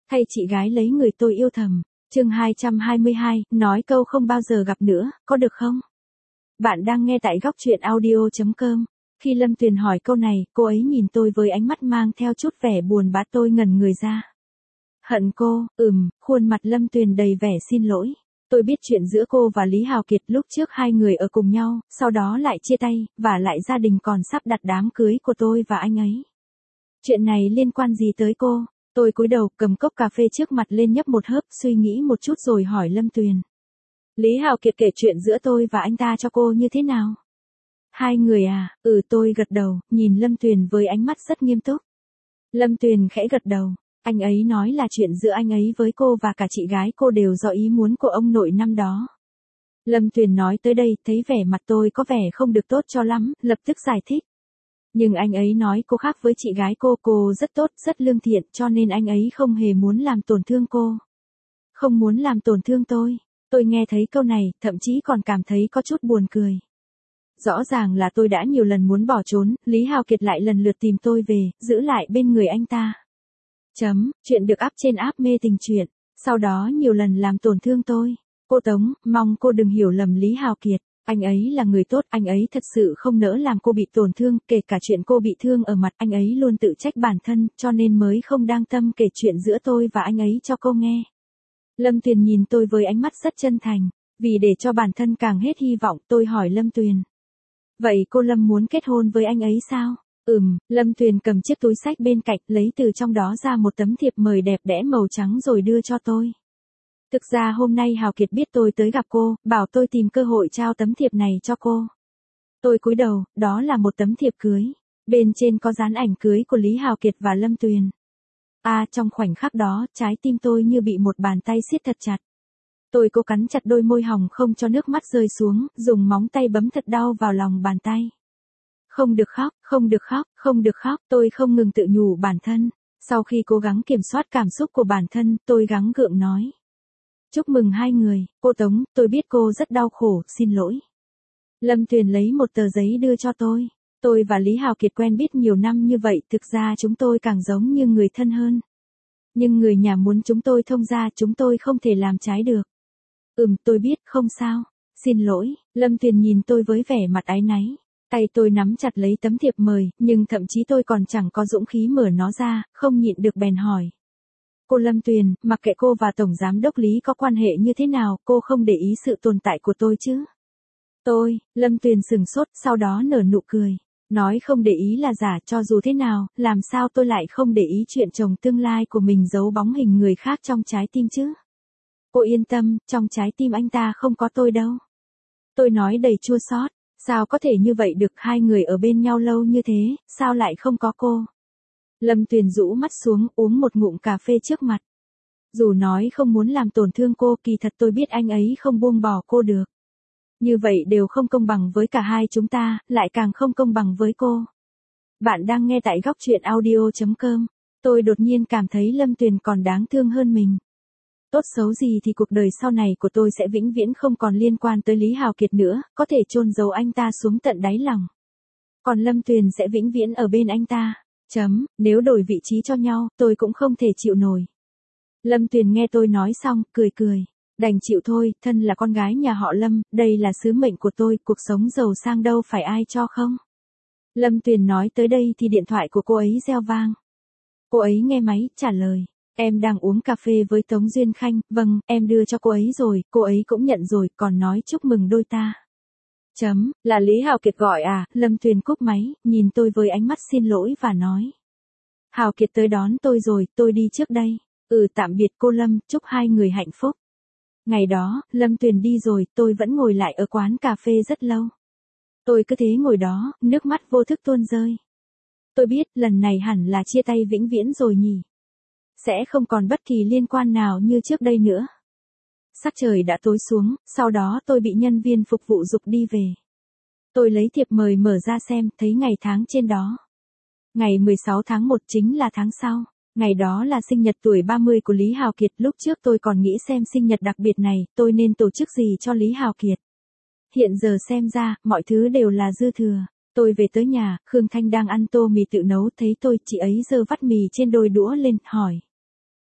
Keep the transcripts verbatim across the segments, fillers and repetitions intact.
Thay chị gái lấy người tôi yêu thầm. Chương hai trăm hai mươi hai, nói câu không bao giờ gặp nữa, có được không? Bạn đang nghe tại góc truyện audio chấm com. Khi Lâm Tuyền hỏi câu này, cô ấy nhìn tôi với ánh mắt mang theo chút vẻ buồn bã, tôi ngẩn người ra. Hận cô, ừm, khuôn mặt Lâm Tuyền đầy vẻ xin lỗi. Tôi biết chuyện giữa cô và Lý Hào Kiệt, lúc trước hai người ở cùng nhau, sau đó lại chia tay, và lại gia đình còn sắp đặt đám cưới của tôi và anh ấy. Chuyện này liên quan gì tới cô? Tôi cúi đầu cầm cốc cà phê trước mặt lên nhấp một hớp, suy nghĩ một chút rồi hỏi Lâm Tuyền. Lý Hào Kiệt kể chuyện giữa tôi và anh ta cho cô như thế nào? Hai người à? Ừ, tôi gật đầu, nhìn Lâm Tuyền với ánh mắt rất nghiêm túc. Lâm Tuyền khẽ gật đầu. Anh ấy nói là chuyện giữa anh ấy với cô và cả chị gái cô đều do ý muốn của ông nội năm đó. Lâm Tuyền nói tới đây, thấy vẻ mặt tôi có vẻ không được tốt cho lắm, lập tức giải thích. Nhưng anh ấy nói cô khác với chị gái cô, cô rất tốt, rất lương thiện, cho nên anh ấy không hề muốn làm tổn thương cô. Không muốn làm tổn thương tôi. Tôi nghe thấy câu này, thậm chí còn cảm thấy có chút buồn cười. Rõ ràng là tôi đã nhiều lần muốn bỏ trốn, Lý Hào Kiệt lại lần lượt tìm tôi về, giữ lại bên người anh ta. Chấm, chuyện được up trên app mê tình truyện, sau đó nhiều lần làm tổn thương tôi. Cô Tống, mong cô đừng hiểu lầm Lý Hào Kiệt, anh ấy là người tốt, anh ấy thật sự không nỡ làm cô bị tổn thương, kể cả chuyện cô bị thương ở mặt, anh ấy luôn tự trách bản thân, cho nên mới không đang tâm kể chuyện giữa tôi và anh ấy cho cô nghe. Lâm Tuyền nhìn tôi với ánh mắt rất chân thành, vì để cho bản thân càng hết hy vọng, tôi hỏi Lâm Tuyền. Vậy cô Lâm muốn kết hôn với anh ấy sao? Ừm, Lâm Tuyền cầm chiếc túi xách bên cạnh, lấy từ trong đó ra một tấm thiệp mời đẹp đẽ màu trắng rồi đưa cho tôi. Thực ra hôm nay Hào Kiệt biết tôi tới gặp cô, bảo tôi tìm cơ hội trao tấm thiệp này cho cô. Tôi cúi đầu, đó là một tấm thiệp cưới. Bên trên có dán ảnh cưới của Lý Hào Kiệt và Lâm Tuyền. À, trong khoảnh khắc đó, trái tim tôi như bị một bàn tay siết thật chặt. Tôi cố cắn chặt đôi môi hồng không cho nước mắt rơi xuống, dùng móng tay bấm thật đau vào lòng bàn tay. Không được khóc, không được khóc, không được khóc, tôi không ngừng tự nhủ bản thân. Sau khi cố gắng kiểm soát cảm xúc của bản thân, tôi gắng gượng nói. Chúc mừng hai người, cô Tống, tôi biết cô rất đau khổ, xin lỗi. Lâm Tuyền lấy một tờ giấy đưa cho tôi. Tôi và Lý Hào Kiệt quen biết nhiều năm như vậy, thực ra chúng tôi càng giống như người thân hơn. Nhưng người nhà muốn chúng tôi thông gia, chúng tôi không thể làm trái được. Ừm, tôi biết, không sao. Xin lỗi, Lâm Tuyền nhìn tôi với vẻ mặt áy náy. Tay tôi nắm chặt lấy tấm thiệp mời, nhưng thậm chí tôi còn chẳng có dũng khí mở nó ra, không nhịn được bèn hỏi. Cô Lâm Tuyền, mặc kệ cô và Tổng Giám đốc Lý có quan hệ như thế nào, cô không để ý sự tồn tại của tôi chứ? Tôi, Lâm Tuyền sừng sốt, sau đó nở nụ cười. Nói không để ý là giả, cho dù thế nào, làm sao tôi lại không để ý chuyện chồng tương lai của mình giấu bóng hình người khác trong trái tim chứ? Cô yên tâm, trong trái tim anh ta không có tôi đâu. Tôi nói đầy chua xót. Sao có thể như vậy được, hai người ở bên nhau lâu như thế, sao lại không có cô? Lâm Tuyền rũ mắt xuống, uống một ngụm cà phê trước mặt. Dù nói không muốn làm tổn thương cô, kỳ thật tôi biết anh ấy không buông bỏ cô được. Như vậy đều không công bằng với cả hai chúng ta, lại càng không công bằng với cô. Bạn đang nghe tại góc truyện audio chấm com. Tôi đột nhiên cảm thấy Lâm Tuyền còn đáng thương hơn mình. Tốt xấu gì thì cuộc đời sau này của tôi sẽ vĩnh viễn không còn liên quan tới Lý Hào Kiệt nữa, có thể chôn giấu anh ta xuống tận đáy lòng. Còn Lâm Tuyền sẽ vĩnh viễn ở bên anh ta. Chấm, nếu đổi vị trí cho nhau, tôi cũng không thể chịu nổi. Lâm Tuyền nghe tôi nói xong, cười cười. Đành chịu thôi, thân là con gái nhà họ Lâm, đây là sứ mệnh của tôi, cuộc sống giàu sang đâu phải ai cho không. Lâm Tuyền nói tới đây thì điện thoại của cô ấy reo vang. Cô ấy nghe máy, trả lời. Em đang uống cà phê với Tống Duyên Khanh, vâng, em đưa cho cô ấy rồi, cô ấy cũng nhận rồi, còn nói chúc mừng đôi ta. Chấm, là Lý Hào Kiệt gọi à, Lâm Tuyền cúp máy, nhìn tôi với ánh mắt xin lỗi và nói. Hào Kiệt tới đón tôi rồi, tôi đi trước đây. Ừ, tạm biệt cô Lâm, chúc hai người hạnh phúc. Ngày đó, Lâm Tuyền đi rồi, tôi vẫn ngồi lại ở quán cà phê rất lâu. Tôi cứ thế ngồi đó, nước mắt vô thức tuôn rơi. Tôi biết, lần này hẳn là chia tay vĩnh viễn rồi nhỉ. Sẽ không còn bất kỳ liên quan nào như trước đây nữa. Sắc trời đã tối xuống, sau đó tôi bị nhân viên phục vụ giục đi về. Tôi lấy thiệp mời mở ra xem, thấy ngày tháng trên đó. Ngày mười sáu tháng một chính là tháng sau. Ngày đó là sinh nhật tuổi ba mươi của Lý Hào Kiệt, lúc trước tôi còn nghĩ xem sinh nhật đặc biệt này, tôi nên tổ chức gì cho Lý Hào Kiệt. Hiện giờ xem ra, mọi thứ đều là dư thừa. Tôi về tới nhà, Khương Thanh đang ăn tô mì tự nấu, thấy tôi, chị ấy giơ vắt mì trên đôi đũa lên, hỏi.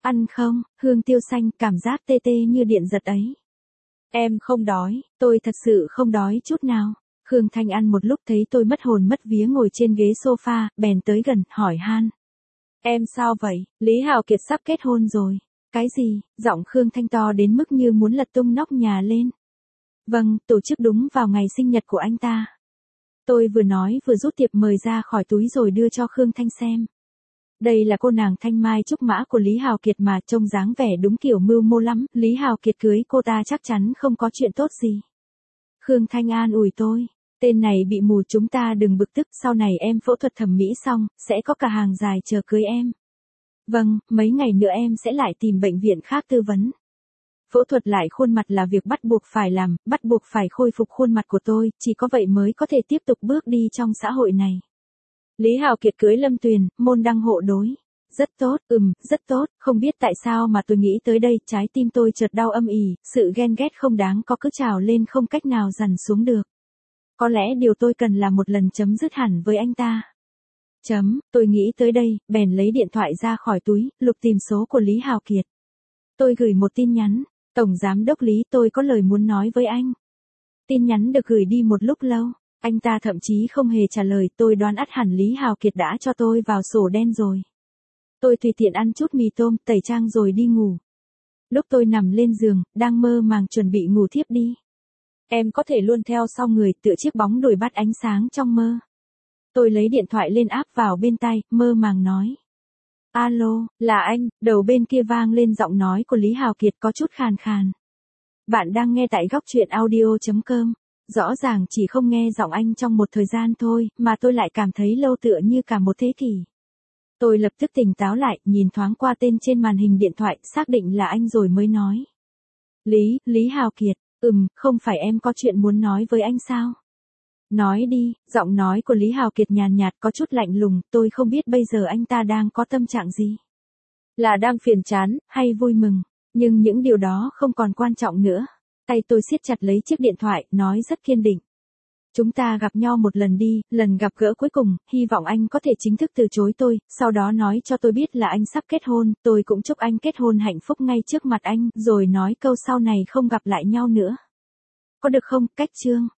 Ăn không, hương tiêu xanh, cảm giác tê tê như điện giật ấy. Em không đói, tôi thật sự không đói chút nào. Khương Thanh ăn một lúc thấy tôi mất hồn mất vía ngồi trên ghế sofa, bèn tới gần, hỏi han. Em sao vậy, Lý Hào Kiệt sắp kết hôn rồi. Cái gì, giọng Khương Thanh to đến mức như muốn lật tung nóc nhà lên. Vâng, tổ chức đúng vào ngày sinh nhật của anh ta. Tôi vừa nói vừa rút thiệp mời ra khỏi túi rồi đưa cho Khương Thanh xem. Đây là cô nàng Thanh Mai Trúc Mã của Lý Hào Kiệt mà, trông dáng vẻ đúng kiểu mưu mô lắm, Lý Hào Kiệt cưới cô ta chắc chắn không có chuyện tốt gì. Khương Thanh an ủi tôi, tên này bị mù, chúng ta đừng bực tức, sau này em phẫu thuật thẩm mỹ xong, sẽ có cả hàng dài chờ cưới em. Vâng, mấy ngày nữa em sẽ lại tìm bệnh viện khác tư vấn. Phẫu thuật lại khuôn mặt là việc bắt buộc phải làm, bắt buộc phải khôi phục khuôn mặt của tôi, chỉ có vậy mới có thể tiếp tục bước đi trong xã hội này. Lý Hào Kiệt cưới Lâm Tuyền, môn đăng hộ đối. Rất tốt, ừm, rất tốt, không biết tại sao mà tôi nghĩ tới đây, trái tim tôi chợt đau âm ỉ, sự ghen ghét không đáng có cứ trào lên không cách nào dằn xuống được. Có lẽ điều tôi cần là một lần chấm dứt hẳn với anh ta. Chấm, tôi nghĩ tới đây, bèn lấy điện thoại ra khỏi túi, lục tìm số của Lý Hào Kiệt. Tôi gửi một tin nhắn, Tổng Giám đốc Lý, tôi có lời muốn nói với anh. Tin nhắn được gửi đi một lúc lâu, anh ta thậm chí không hề trả lời, tôi đoán ắt hẳn Lý Hào Kiệt đã cho tôi vào sổ đen rồi. Tôi tùy tiện ăn chút mì tôm, tẩy trang rồi đi ngủ. Lúc tôi nằm lên giường, đang mơ màng chuẩn bị ngủ thiếp đi. Em có thể luôn theo sau người, tựa chiếc bóng đuổi bắt ánh sáng trong mơ. Tôi lấy điện thoại lên áp vào bên tai, mơ màng nói. Alo, là anh, đầu bên kia vang lên giọng nói của Lý Hào Kiệt có chút khàn khàn. Bạn đang nghe tại góc truyện audio chấm com. Rõ ràng chỉ không nghe giọng anh trong một thời gian thôi, mà tôi lại cảm thấy lâu tựa như cả một thế kỷ. Tôi lập tức tỉnh táo lại, nhìn thoáng qua tên trên màn hình điện thoại, xác định là anh rồi mới nói. Lý, Lý Hào Kiệt, ừm, không phải em có chuyện muốn nói với anh sao? Nói đi, giọng nói của Lý Hào Kiệt nhàn nhạt có chút lạnh lùng, tôi không biết bây giờ anh ta đang có tâm trạng gì. Là đang phiền chán, hay vui mừng, nhưng những điều đó không còn quan trọng nữa. Tay tôi siết chặt lấy chiếc điện thoại, nói rất kiên định. Chúng ta gặp nhau một lần đi, lần gặp gỡ cuối cùng, hy vọng anh có thể chính thức từ chối tôi, sau đó nói cho tôi biết là anh sắp kết hôn, tôi cũng chúc anh kết hôn hạnh phúc ngay trước mặt anh, rồi nói câu sau này không gặp lại nhau nữa. Có được không, cách chương?